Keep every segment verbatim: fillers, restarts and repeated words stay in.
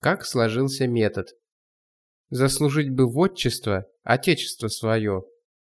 как сложился метод. Заслужить бы в отчество отечество свое.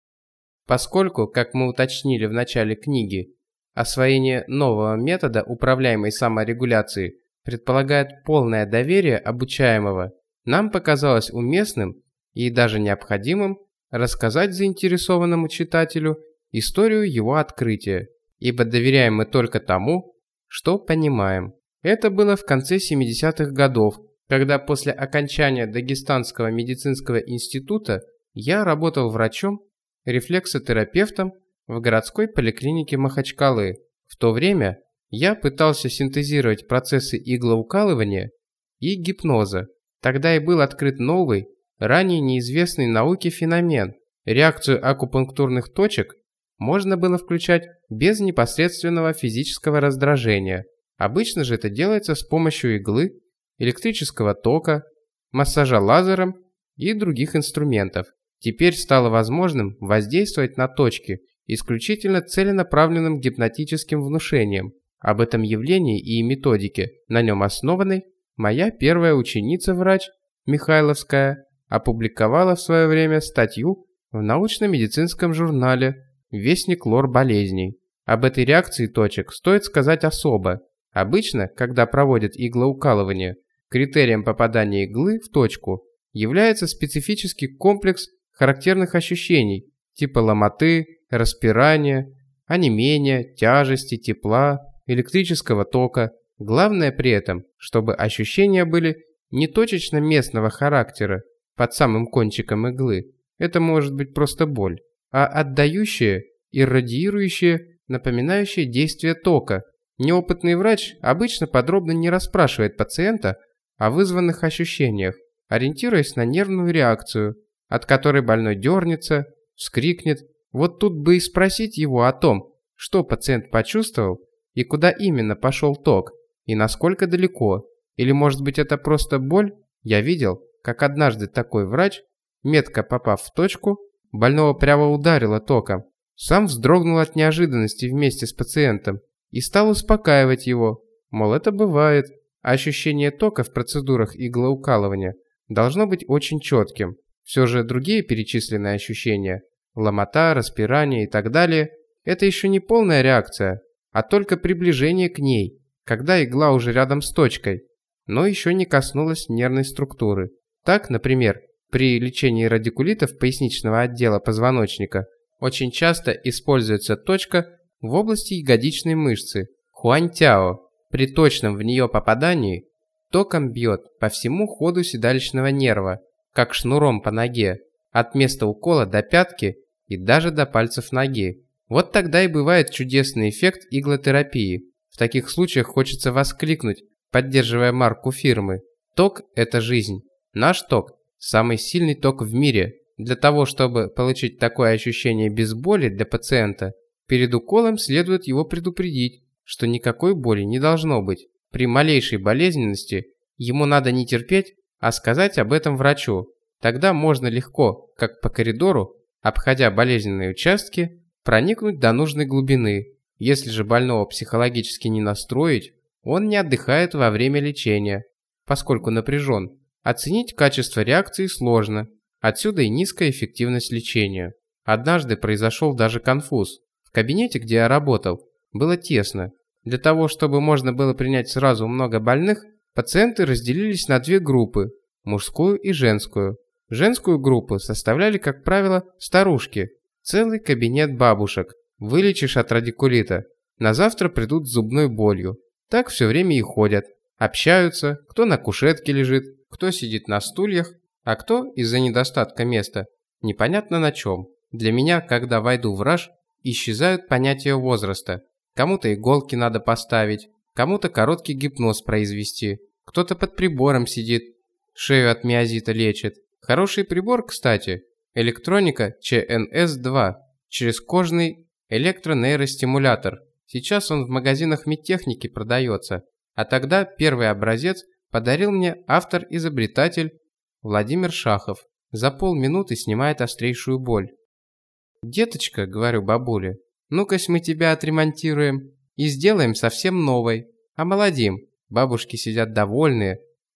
Поскольку, как мы уточнили в начале книги, освоение нового метода управляемой саморегуляции предполагает полное доверие обучаемого, нам показалось уместным и даже необходимым рассказать заинтересованному читателю историю его открытия, ибо доверяем мы только тому, что понимаем. Это было в конце семидесятых годов, когда после окончания Дагестанского медицинского института я работал врачом, рефлексотерапевтом в городской поликлинике Махачкалы. В то время я пытался синтезировать процессы иглоукалывания и гипноза. Тогда и был открыт новый, ранее неизвестный науке феномен. Реакцию акупунктурных точек можно было включать без непосредственного физического раздражения. Обычно же это делается с помощью иглы, электрического тока, массажа лазером и других инструментов. Теперь стало возможным воздействовать на точки исключительно целенаправленным гипнотическим внушением. Об этом явлении и методике, на нем основанной, моя первая ученица-врач, Михайловская, опубликовала в свое время статью в научно-медицинском журнале «Вестник лор болезней». Об этой реакции точек стоит сказать особо. Обычно, когда проводят иглоукалывание, критерием попадания иглы в точку является специфический комплекс характерных ощущений типа ломоты, распирания, онемения, тяжести, тепла, электрического тока. Главное при этом, чтобы ощущения были не точечно местного характера под самым кончиком иглы, это может быть просто боль, а отдающие и радиирующие, напоминающие действие тока. Неопытный врач обычно подробно не расспрашивает пациента о вызванных ощущениях, ориентируясь на нервную реакцию, от которой больной дернется, вскрикнет. Вот тут бы и спросить его о том, что пациент почувствовал и куда именно пошел ток, и насколько далеко. Или может быть это просто боль? Я видел, как однажды такой врач, метко попав в точку, больного прямо ударило током. Сам вздрогнул от неожиданности вместе с пациентом и стал успокаивать его, мол, это бывает. Ощущение тока в процедурах иглоукалывания должно быть очень четким. Все же другие перечисленные ощущения, ломота, распирание и так далее, это еще не полная реакция, а только приближение к ней, когда игла уже рядом с точкой, но еще не коснулась нервной структуры. Так, например, при лечении радикулитов поясничного отдела позвоночника очень часто используется точка в области ягодичной мышцы хуаньтяо. При точном в нее попадании током бьет по всему ходу седалищного нерва, как шнуром по ноге, от места укола до пятки и даже до пальцев ноги. Вот тогда и бывает чудесный эффект иглотерапии. В таких случаях хочется воскликнуть, поддерживая марку фирмы: ток – это жизнь. Наш ток – самый сильный ток в мире. Для того, чтобы получить такое ощущение без боли для пациента, перед уколом следует его предупредить, что никакой боли не должно быть. При малейшей болезненности ему надо не терпеть, а сказать об этом врачу. Тогда можно легко, как по коридору, обходя болезненные участки, проникнуть до нужной глубины. Если же больного психологически не настроить, он не отдыхает во время лечения, поскольку напряжен. Оценить качество реакции сложно, отсюда и низкая эффективность лечения. Однажды произошел даже конфуз. В кабинете, где я работал, было тесно. Для того, чтобы можно было принять сразу много больных, пациенты разделились на две группы – мужскую и женскую. Женскую группу составляли, как правило, старушки. Целый кабинет бабушек. Вылечишь от радикулита. На завтра придут с зубной болью. Так все время и ходят. Общаются, кто на кушетке лежит, кто сидит на стульях, а кто из-за недостатка места непонятно на чем. Для меня, когда войду в раж, исчезают понятия возраста. Кому-то иголки надо поставить, кому-то короткий гипноз произвести, кто-то под прибором сидит, шею от миозита лечит. Хороший прибор, кстати, электроника Ч Н С два, черезкожный электронейростимулятор. Сейчас он в магазинах медтехники продается, а тогда первый образец подарил мне автор-изобретатель Владимир Шахов. За полминуты снимает острейшую боль. «Деточка, — говорю бабуле, — ну-кась мы тебя отремонтируем и сделаем совсем новой, омолодим». Бабушки сидят довольные,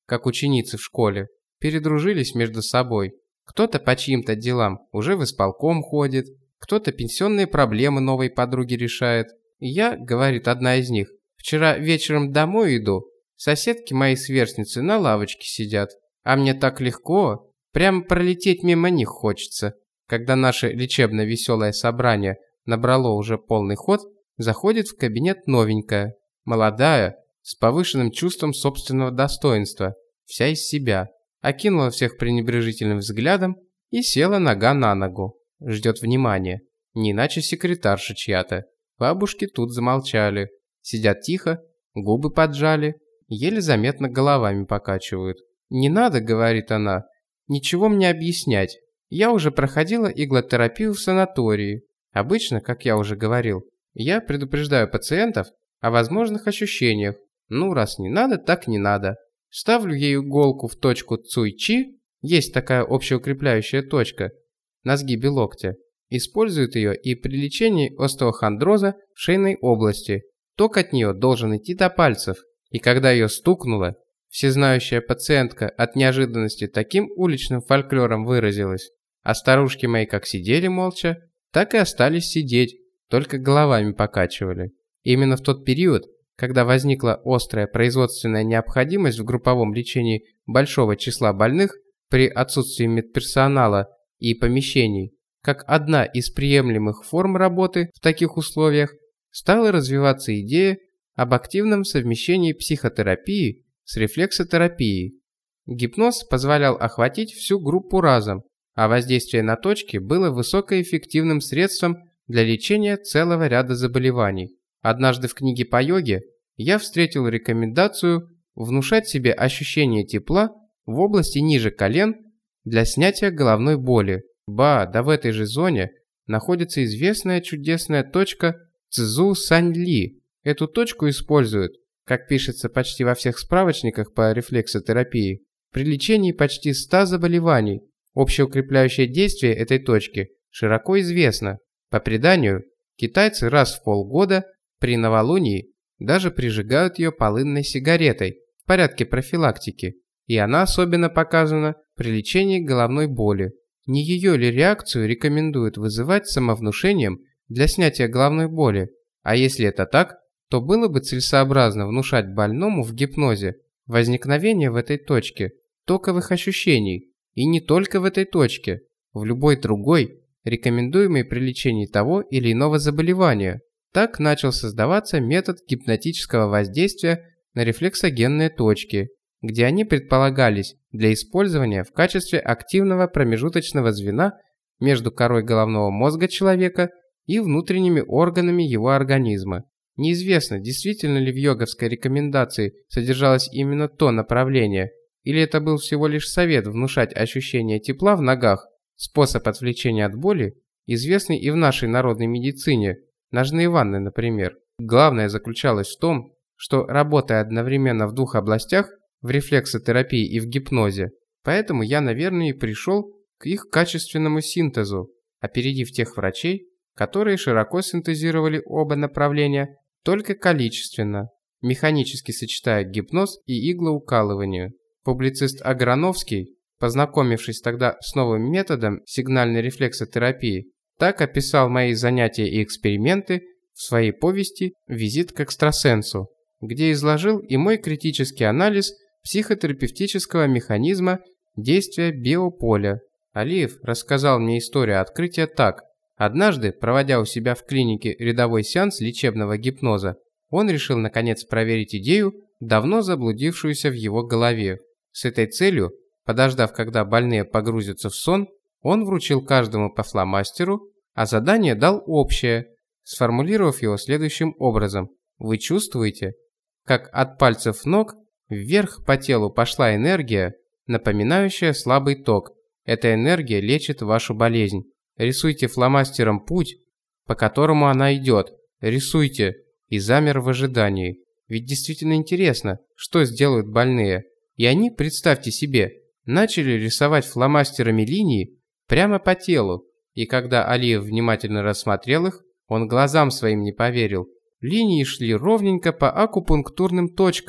как ученицы в школе, передружились между собой. Кто-то по чьим-то делам уже в исполком ходит, кто-то пенсионные проблемы новой подруги решает. И я, говорит одна из них, вчера вечером домой иду, соседки мои сверстницы на лавочке сидят, а мне так легко, прямо пролететь мимо них хочется. Когда наше лечебно-веселое собрание набрало уже полный ход, заходит в кабинет новенькая, молодая, с повышенным чувством собственного достоинства, вся из себя. Окинула всех пренебрежительным взглядом и села нога на ногу. Ждет внимания. Не иначе секретарша чья-то. Бабушки тут замолчали. Сидят тихо, губы поджали, еле заметно головами покачивают. «Не надо, — говорит она, — ничего мне объяснять. Я уже проходила иглотерапию в санатории. Обычно, как я уже говорил, я предупреждаю пациентов о возможных ощущениях. Ну, раз не надо, так не надо. Ставлю ей иголку в точку Цуй-Чи, есть такая общеукрепляющая точка, на сгибе локтя. Используют ее и при лечении остеохондроза в шейной области. Ток от нее должен идти до пальцев. И когда ее стукнуло, всезнающая пациентка от неожиданности таким уличным фольклором выразилась. А старушки мои как сидели молча, так и остались сидеть, только головами покачивали. Именно в тот период, когда возникла острая производственная необходимость в групповом лечении большого числа больных при отсутствии медперсонала и помещений, как одна из приемлемых форм работы в таких условиях, стала развиваться идея об активном совмещении психотерапии с рефлексотерапией. Гипноз позволял охватить всю группу разом, а воздействие на точки было высокоэффективным средством для лечения целого ряда заболеваний. Однажды в книге по йоге я встретил рекомендацию внушать себе ощущение тепла в области ниже колен для снятия головной боли. Ба, да в этой же зоне находится известная чудесная точка Цзу Сань Ли. Эту точку используют, как пишется почти во всех справочниках по рефлексотерапии, при лечении почти ста заболеваний. Общеукрепляющее действие этой точки широко известно. По преданию, китайцы раз в полгода при новолунии даже прижигают ее полынной сигаретой в порядке профилактики, и она особенно показана при лечении головной боли. Не ее ли реакцию рекомендуют вызывать самовнушением для снятия головной боли? А если это так, то было бы целесообразно внушать больному в гипнозе возникновение в этой точке токовых ощущений, и не только в этой точке, в любой другой, рекомендуемой при лечении того или иного заболевания. Так начал создаваться метод гипнотического воздействия на рефлексогенные точки, где они предполагались для использования в качестве активного промежуточного звена между корой головного мозга человека и внутренними органами его организма. Неизвестно, действительно ли в йоговской рекомендации содержалось именно то направление, или это был всего лишь совет внушать ощущение тепла в ногах, способ отвлечения от боли, известный и в нашей народной медицине, ножные ванны, например. Главное заключалось в том, что работая одновременно в двух областях, в рефлексотерапии и в гипнозе, поэтому я, наверное, и пришел к их качественному синтезу, опередив тех врачей, которые широко синтезировали оба направления только количественно, механически сочетая гипноз и иглоукалывание. Публицист Аграновский, познакомившись тогда с новым методом сигнальной рефлексотерапии, так описал мои занятия и эксперименты в своей повести «Визит к экстрасенсу», где изложил и мой критический анализ психотерапевтического механизма действия биополя. Алиев рассказал мне историю открытия так. Однажды, проводя у себя в клинике рядовой сеанс лечебного гипноза, он решил наконец проверить идею, давно заблудившуюся в его голове. С этой целью, подождав, когда больные погрузятся в сон, он вручил каждому по фломастеру, а задание дал общее, сформулировав его следующим образом. Вы чувствуете, как от пальцев ног вверх по телу пошла энергия, напоминающая слабый ток. Эта энергия лечит вашу болезнь. Рисуйте фломастером путь, по которому она идет. Рисуйте. И замер в ожидании. Ведь действительно интересно, что сделают больные. И они, представьте себе, начали рисовать фломастерами линии прямо по телу. И когда Алиев внимательно рассмотрел их, он глазам своим не поверил. Линии шли ровненько по акупунктурным точкам,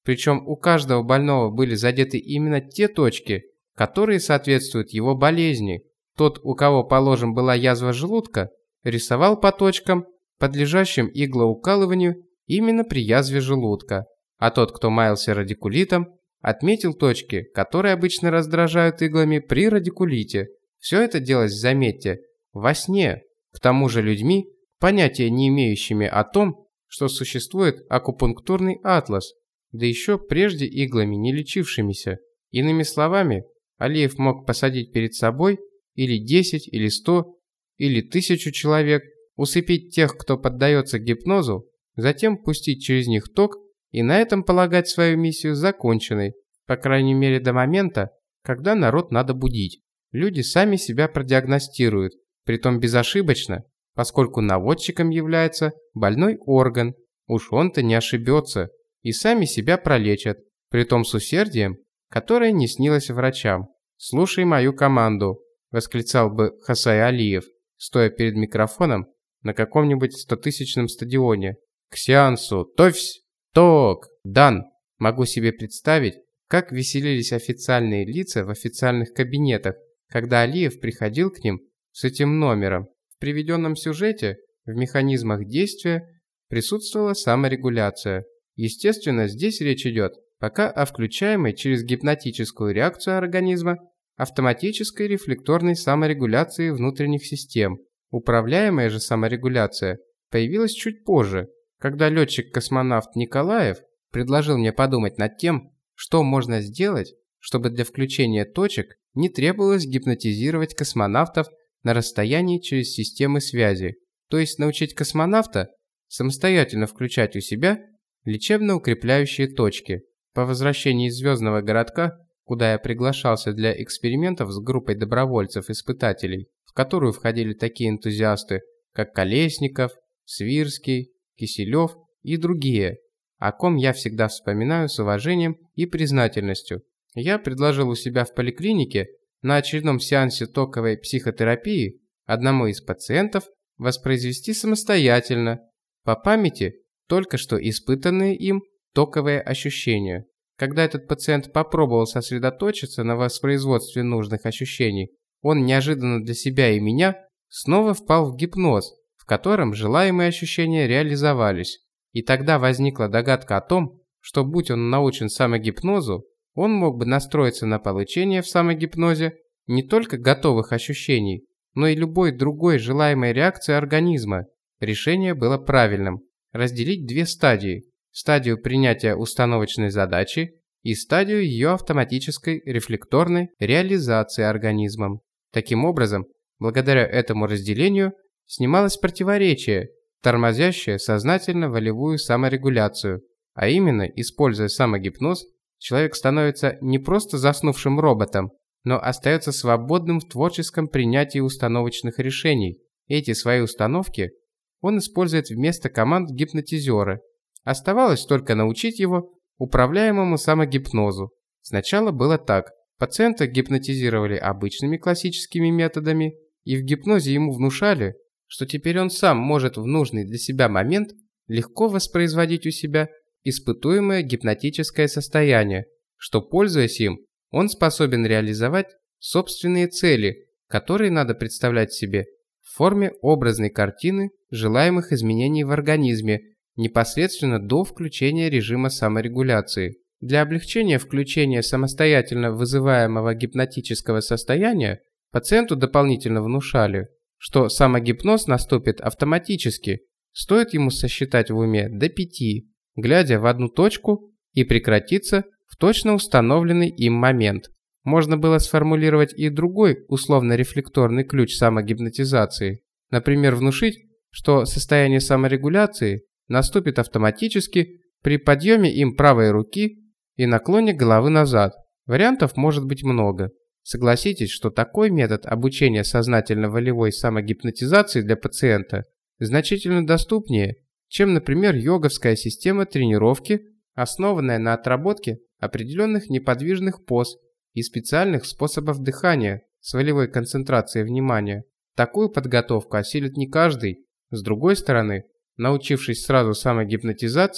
Причем у каждого больного были задеты именно те точки, которые соответствуют его болезни. Тот, у кого, положим, была язва желудка, рисовал по точкам, подлежащим иглоукалыванию именно при язве желудка, а тот, кто маялся радикулитом, отметил точки, которые обычно раздражают иглами при радикулите. Все это делалось, заметьте, во сне, к тому же людьми, понятия не имеющими о том, что существует акупунктурный атлас, да еще прежде иглами не лечившимися. Иными словами, Алиев мог посадить перед собой или десять, или сто, или тысячу человек, усыпить тех, кто поддается гипнозу, затем пустить через них ток и на этом полагать свою миссию законченной, по крайней мере до момента, когда народ надо будить. Люди сами себя продиагностируют, притом безошибочно, поскольку наводчиком является больной орган, уж он-то не ошибется, и сами себя пролечат, притом с усердием, которое не снилось врачам. «Слушай мою команду», – восклицал бы Хасай Алиев, стоя перед микрофоном на каком-нибудь стотысячном стадионе. «К сеансу! Товсь! Ток! Дан!» Могу себе представить, как веселились официальные лица в официальных кабинетах, когда Алиев приходил к ним с этим номером. В приведенном сюжете в механизмах действия присутствовала саморегуляция. Естественно, здесь речь идет пока о включаемой через гипнотическую реакцию организма автоматической рефлекторной саморегуляции внутренних систем. Управляемая же саморегуляция появилась чуть позже, когда летчик-космонавт Николаев предложил мне подумать над тем, что можно сделать, чтобы для включения точек не требовалось гипнотизировать космонавтов на расстоянии через системы связи, то есть научить космонавта самостоятельно включать у себя лечебно-укрепляющие точки. По возвращении из звездного городка, куда я приглашался для экспериментов с группой добровольцев-испытателей, в которую входили такие энтузиасты, как Колесников, Свирский, Киселев и другие, о ком я всегда вспоминаю с уважением и признательностью. Я предложил у себя в поликлинике на очередном сеансе токовой психотерапии одному из пациентов воспроизвести самостоятельно, по памяти, только что испытанные им токовые ощущения. Когда этот пациент попробовал сосредоточиться на воспроизводстве нужных ощущений, он неожиданно для себя и меня снова впал в гипноз, в котором желаемые ощущения реализовались. И тогда возникла догадка о том, что будь он научен самогипнозу, он мог бы настроиться на получение в самогипнозе не только готовых ощущений, но и любой другой желаемой реакции организма. Решение было правильным – разделить две стадии – стадию принятия установочной задачи и стадию ее автоматической рефлекторной реализации организмом. Таким образом, благодаря этому разделению снималось противоречие, тормозящее сознательно-волевую саморегуляцию, а именно, используя самогипноз, человек становится не просто заснувшим роботом, но остается свободным в творческом принятии установочных решений. Эти свои установки он использует вместо команд гипнотизера. Оставалось только научить его управляемому самогипнозу. Сначала было так. Пациента гипнотизировали обычными классическими методами, и в гипнозе ему внушали, что теперь он сам может в нужный для себя момент легко воспроизводить у себя испытуемое гипнотическое состояние, что, пользуясь им, он способен реализовать собственные цели, которые надо представлять себе в форме образной картины желаемых изменений в организме непосредственно до включения режима саморегуляции. Для облегчения включения самостоятельно вызываемого гипнотического состояния пациенту дополнительно внушали, что самогипноз наступит автоматически, стоит ему сосчитать в уме до пяти, глядя в одну точку, и прекратиться в точно установленный им момент. Можно было сформулировать и другой условно-рефлекторный ключ самогипнотизации. Например, внушить, что состояние саморегуляции наступит автоматически при подъеме им правой руки и наклоне головы назад. Вариантов может быть много. Согласитесь, что такой метод обучения сознательно-волевой самогипнотизации для пациента значительно доступнее, чем, например, йоговская система тренировки, основанная на отработке определенных неподвижных поз и специальных способов дыхания с волевой концентрацией внимания. Такую подготовку осилит не каждый. С другой стороны, научившись сразу самогипнотизации,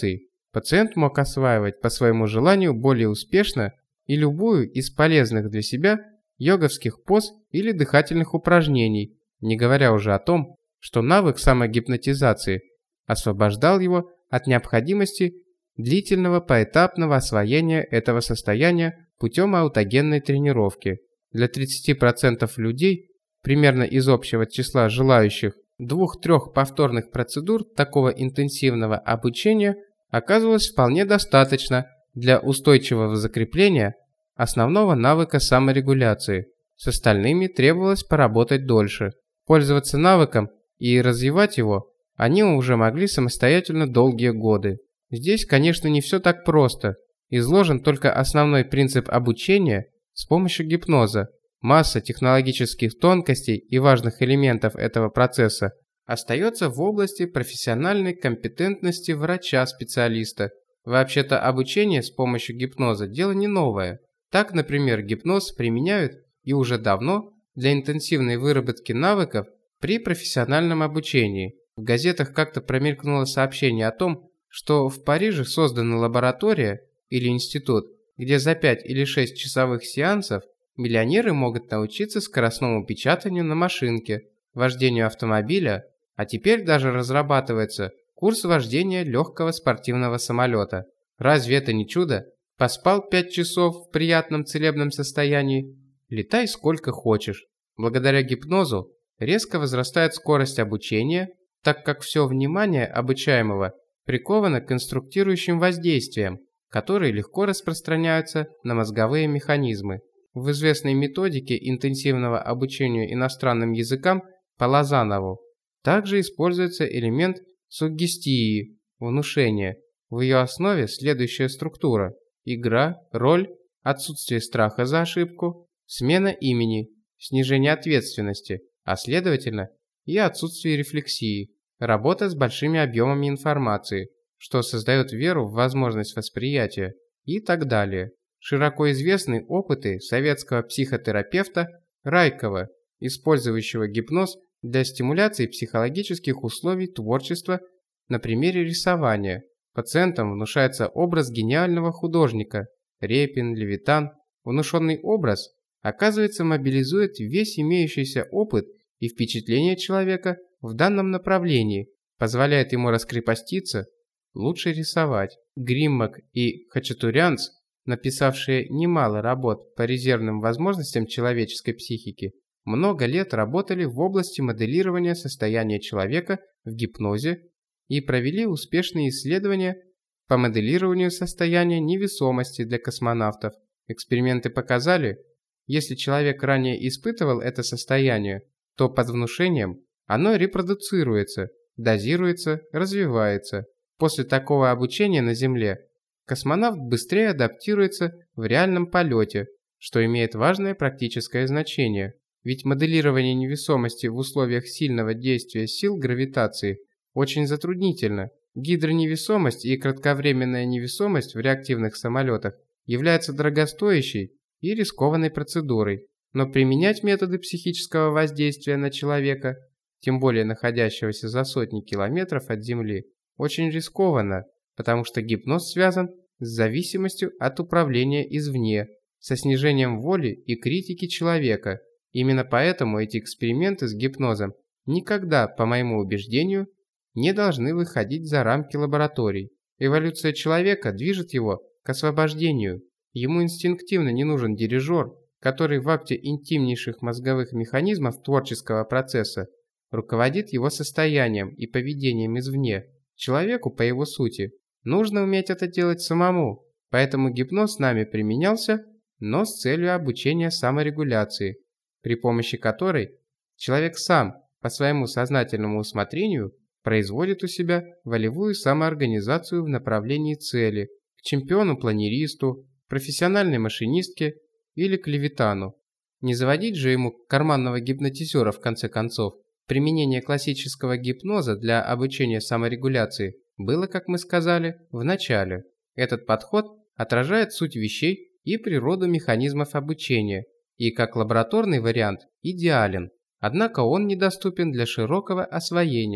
Пациент мог осваивать по своему желанию более успешно и любую из полезных для себя йоговских поз или дыхательных упражнений, не говоря уже о том, что навык самогипнотизации освобождал его от необходимости длительного поэтапного освоения этого состояния путем аутогенной тренировки. Для тридцати процентов людей, примерно из общего числа желающих, двух-трех повторных процедур такого интенсивного обучения оказывалось вполне достаточно для устойчивого закрепления основного навыка саморегуляции. С остальными требовалось поработать дольше. Пользоваться навыком и развивать его они уже могли самостоятельно долгие годы. Здесь, конечно, не все так просто. Изложен только основной принцип обучения с помощью гипноза. Масса технологических тонкостей и важных элементов этого процесса остается в области профессиональной компетентности врача-специалиста. Вообще-то обучение с помощью гипноза – дело не новое. Так, например, гипноз применяют и уже давно для интенсивной выработки навыков при профессиональном обучении. В газетах как-то промелькнуло сообщение о том, что в Париже создана лаборатория или институт, где за пять или шесть часовых сеансов миллионеры могут научиться скоростному печатанию на машинке, вождению автомобиля, а теперь даже разрабатывается курс вождения легкого спортивного самолета. Разве это не чудо? Поспал пять часов в приятном целебном состоянии? Летай сколько хочешь. Благодаря гипнозу резко возрастает скорость обучения, так как все внимание обучаемого приковано к инструктирующим воздействиям, которые легко распространяются на мозговые механизмы. В известной методике интенсивного обучения иностранным языкам по Лозанову также используется элемент суггестии, внушения. В ее основе следующая структура: игра, роль, отсутствие страха за ошибку, смена имени, снижение ответственности, а следовательно и отсутствие рефлексии, работа с большими объемами информации, что создает веру в возможность восприятия и так далее. Широко известны опыты советского психотерапевта Райкова, использующего гипноз для стимуляции психологических условий творчества на примере рисования. Пациентам внушается образ гениального художника Репин, Левитан. Внушенный образ, оказывается, мобилизует весь имеющийся опыт и впечатление человека в данном направлении, позволяет ему раскрепоститься, лучше рисовать. Гриммак и Хачатурянц, написавшие немало работ по резервным возможностям человеческой психики, много лет работали в области моделирования состояния человека в гипнозе и провели успешные исследования по моделированию состояния невесомости для космонавтов. Эксперименты показали, если человек ранее испытывал это состояние, то под внушением оно репродуцируется, дозируется, развивается. После такого обучения на Земле космонавт быстрее адаптируется в реальном полете, что имеет важное практическое значение. Ведь моделирование невесомости в условиях сильного действия сил гравитации очень затруднительно. Гидроневесомость и кратковременная невесомость в реактивных самолетах являются дорогостоящей и рискованной процедурой. Но применять методы психического воздействия на человека, тем более находящегося за сотни километров от Земли, очень рискованно, потому что гипноз связан с зависимостью от управления извне, со снижением воли и критики человека. Именно поэтому эти эксперименты с гипнозом никогда, по моему убеждению, не должны выходить за рамки лабораторий. Эволюция человека движет его к освобождению. Ему инстинктивно не нужен дирижер, который в акте интимнейших мозговых механизмов творческого процесса руководит его состоянием и поведением извне. Человеку, по его сути, нужно уметь это делать самому, поэтому гипноз нами применялся, но с целью обучения саморегуляции, при помощи которой человек сам по своему сознательному усмотрению производит у себя волевую самоорганизацию в направлении цели, к чемпиону-планеристу, профессиональной машинистке или к левитану. Не заводить же ему карманного гипнотизера в конце концов. Применение классического гипноза для обучения саморегуляции было, как мы сказали, в начале. Этот подход отражает суть вещей и природу механизмов обучения, и как лабораторный вариант идеален, однако он недоступен для широкого освоения.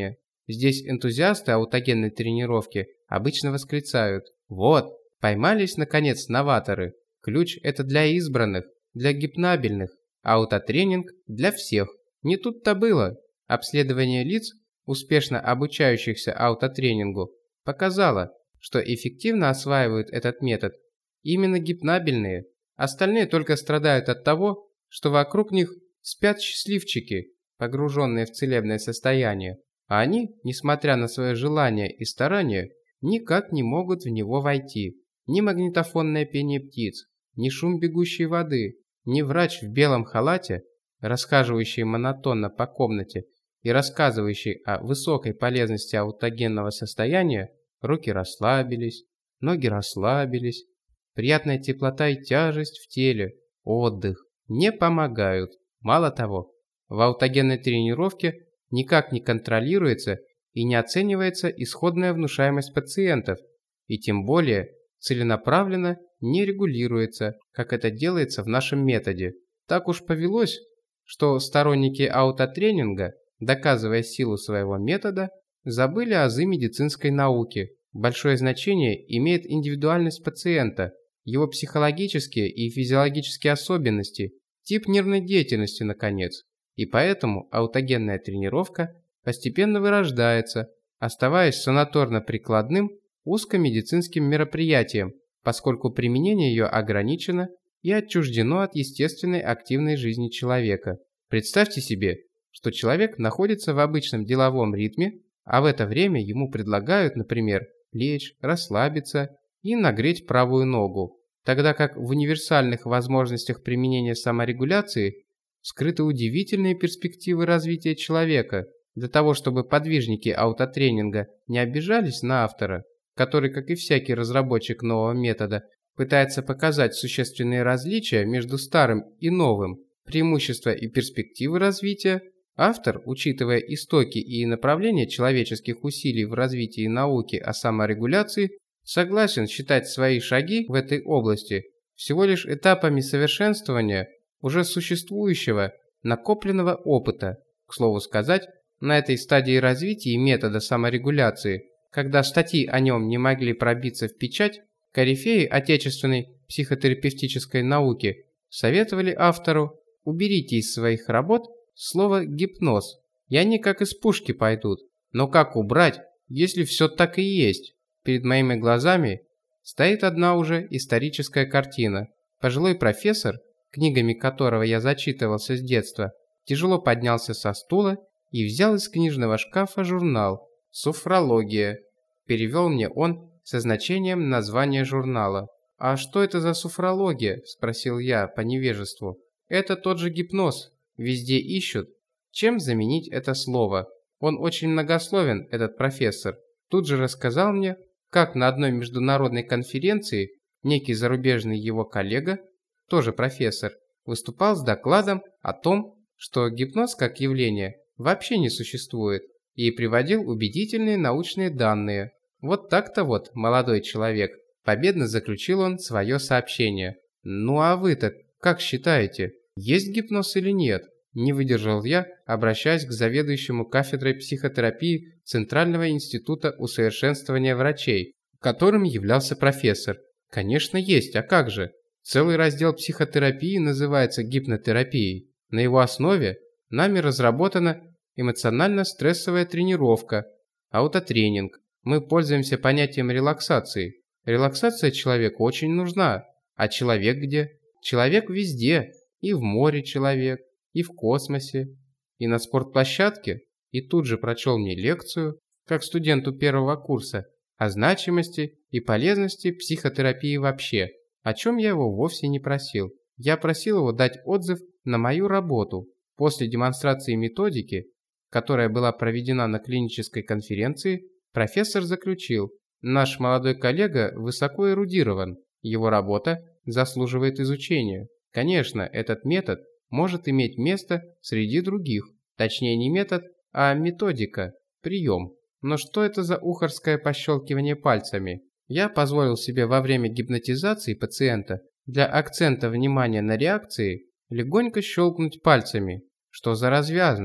Здесь энтузиасты аутогенной тренировки обычно восклицают: «Вот, поймались, наконец, новаторы! Ключ – это для избранных, для гипнабельных, аутотренинг – для всех». Не тут-то было. Обследование лиц, успешно обучающихся аутотренингу, показало, что эффективно осваивают этот метод именно гипнабельные. Остальные только страдают от того, что вокруг них спят счастливчики, погруженные в целебное состояние, а они, несмотря на свое желание и старание, никак не могут в него войти. Ни магнитофонное пение птиц, ни шум бегущей воды, ни врач в белом халате, расхаживающий монотонно по комнате и рассказывающий о высокой полезности аутогенного состояния, руки расслабились, ноги расслабились, приятная теплота и тяжесть в теле, отдых не помогают. Мало того, в аутогенной тренировке никак не контролируется и не оценивается исходная внушаемость пациентов, и тем более целенаправленно не регулируется, как это делается в нашем методе. Так уж повелось, что сторонники аутотренинга, доказывая силу своего метода, забыли азы медицинской науки. Большое значение имеет индивидуальность пациента, его психологические и физиологические особенности, тип нервной деятельности, наконец. И поэтому аутогенная тренировка постепенно вырождается, оставаясь санаторно-прикладным узкомедицинским мероприятием, поскольку применение ее ограничено и отчуждено от естественной активной жизни человека. Представьте себе, что человек находится в обычном деловом ритме, а в это время ему предлагают, например, лечь, расслабиться и нагреть правую ногу, тогда как в универсальных возможностях применения саморегуляции скрыты удивительные перспективы развития человека. Для того, чтобы подвижники аутотренинга не обижались на автора, который, как и всякий разработчик нового метода, пытается показать существенные различия между старым и новым, преимущества и перспективы развития, автор, учитывая истоки и направления человеческих усилий в развитии науки о саморегуляции, согласен считать свои шаги в этой области всего лишь этапами совершенствования уже существующего накопленного опыта. К слову сказать, на этой стадии развития метода саморегуляции, когда статьи о нем не могли пробиться в печать, корифеи отечественной психотерапевтической науки советовали автору: уберите из своих работ слово «гипноз», и они как из пушки пойдут. Но как убрать, если все так и есть? Перед моими глазами стоит одна уже историческая картина. Пожилой профессор, книгами которого я зачитывался с детства, тяжело поднялся со стула и взял из книжного шкафа журнал «Суфрология». Перевел мне он со значением названия журнала. «А что это за суфрология?» – спросил я по невежеству. «Это тот же гипноз. Везде ищут. Чем заменить это слово?» Он очень многословен, этот профессор. Тут же рассказал мне, как на одной международной конференции некий зарубежный его коллега, тоже профессор, выступал с докладом о том, что гипноз как явление вообще не существует, и приводил убедительные научные данные. Вот так-то вот, молодой человек, победно заключил он свое сообщение. «Ну а вы-то как считаете, есть гипноз или нет?» Не выдержал я, обращаясь к заведующему кафедрой психотерапии Центрального института усовершенствования врачей, которым являлся профессор. Конечно, есть, а как же? Целый раздел психотерапии называется гипнотерапией. На его основе нами разработана эмоционально-стрессовая тренировка, аутотренинг. Мы пользуемся понятием релаксации. Релаксация человеку очень нужна. А человек где? Человек везде. И в море человек, и в космосе, и на спортплощадке. И тут же прочел мне лекцию, как студенту первого курса, о значимости и полезности психотерапии вообще, о чем я его вовсе не просил. Я просил его дать отзыв на мою работу. После демонстрации методики, которая была проведена на клинической конференции, профессор заключил: наш молодой коллега высоко эрудирован, его работа заслуживает изучения. Конечно, этот метод может иметь место среди других, точнее не метод, а методика, прием. Но что это за ухарское пощелкивание пальцами? Я позволил себе во время гипнотизации пациента для акцента внимания на реакции легонько щелкнуть пальцами. Что за развязность?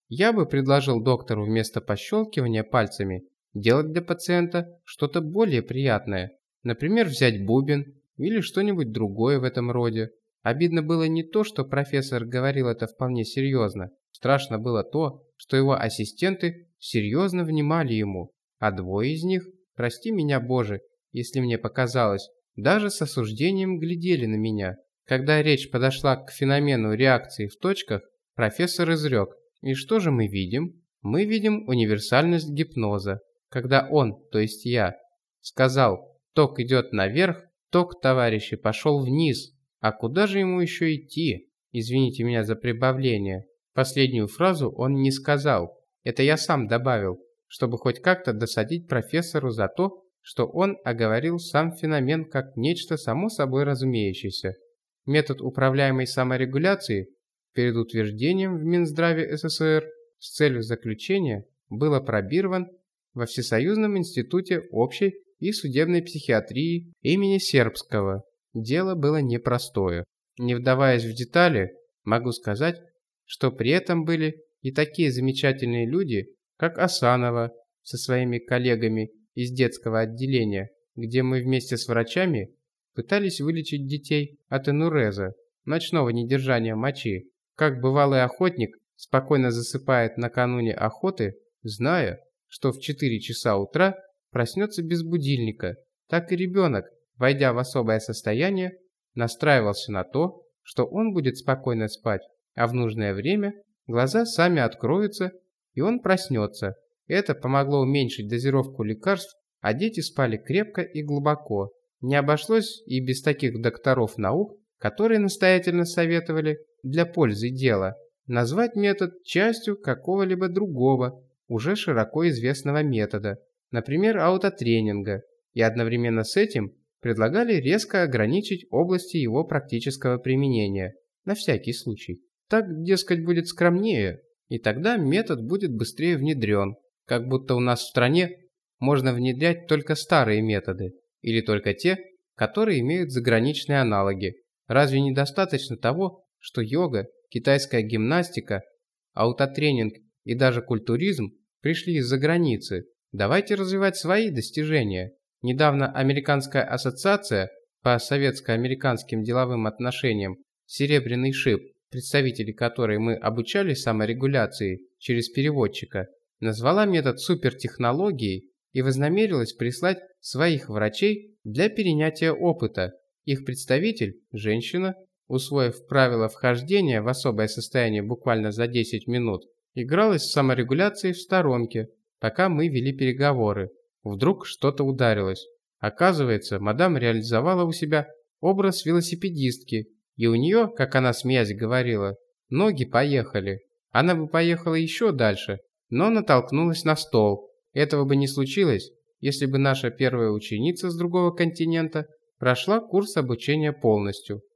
Я бы предложил доктору вместо пощелкивания пальцами делать для пациента что-то более приятное. Например, взять бубен или что-нибудь другое в этом роде. Обидно было не то, что профессор говорил это вполне серьезно. Страшно было то, что его ассистенты серьезно внимали ему, а двое из них, прости меня, Боже, если мне показалось, даже с осуждением глядели на меня. Когда речь подошла к феномену реакции в точках, профессор изрек: и что же мы видим? Мы видим универсальность гипноза. Когда он, то есть я, сказал «ток идет наверх», ток, товарищи, пошел вниз. А куда же ему еще идти? Извините меня за прибавление. Последнюю фразу он не сказал. Это я сам добавил, чтобы хоть как-то досадить профессору за то, что он оговорил сам феномен как нечто само собой разумеющееся. Метод управляемой саморегуляции перед утверждением в Минздраве СССР с целью заключения был опробирован во Всесоюзном институте общей и судебной психиатрии имени Сербского. Дело было непростое. Не вдаваясь в детали, могу сказать, что при этом были и такие замечательные люди, как Асанова со своими коллегами из детского отделения, где мы вместе с врачами пытались вылечить детей от энуреза, ночного недержания мочи. Как бывалый охотник спокойно засыпает накануне охоты, зная, что в четыре часа утра проснется без будильника, так и ребенок, войдя в особое состояние, настраивался на то, что он будет спокойно спать, а в нужное время глаза сами откроются, и он проснется. Это помогло уменьшить дозировку лекарств, а дети спали крепко и глубоко. Не обошлось и без таких докторов наук, которые настоятельно советовали для пользы дела назвать метод частью какого-либо другого, уже широко известного метода, например, аутотренинга, и одновременно с этим предлагали резко ограничить области его практического применения, на всякий случай. Так, дескать, будет скромнее, и тогда метод будет быстрее внедрен, как будто у нас в стране можно внедрять только старые методы, или только те, которые имеют заграничные аналоги. Разве недостаточно того, что йога, китайская гимнастика, аутотренинг и даже культуризм пришли из-за границы? Давайте развивать свои достижения. Недавно Американская ассоциация по советско-американским деловым отношениям «Серебряный шип», представители которой мы обучали саморегуляции через переводчика, назвала метод супертехнологией и вознамерилась прислать своих врачей для перенятия опыта. Их представитель, женщина, усвоив правила вхождения в особое состояние буквально за десять минут, игралась с саморегуляцией в сторонке, пока мы вели переговоры. Вдруг что-то ударилось. Оказывается, мадам реализовала у себя образ велосипедистки, и у нее, как она смеясь говорила, ноги поехали. Она бы поехала еще дальше, но натолкнулась на стол. Этого бы не случилось, если бы наша первая ученица с другого континента прошла курс обучения полностью.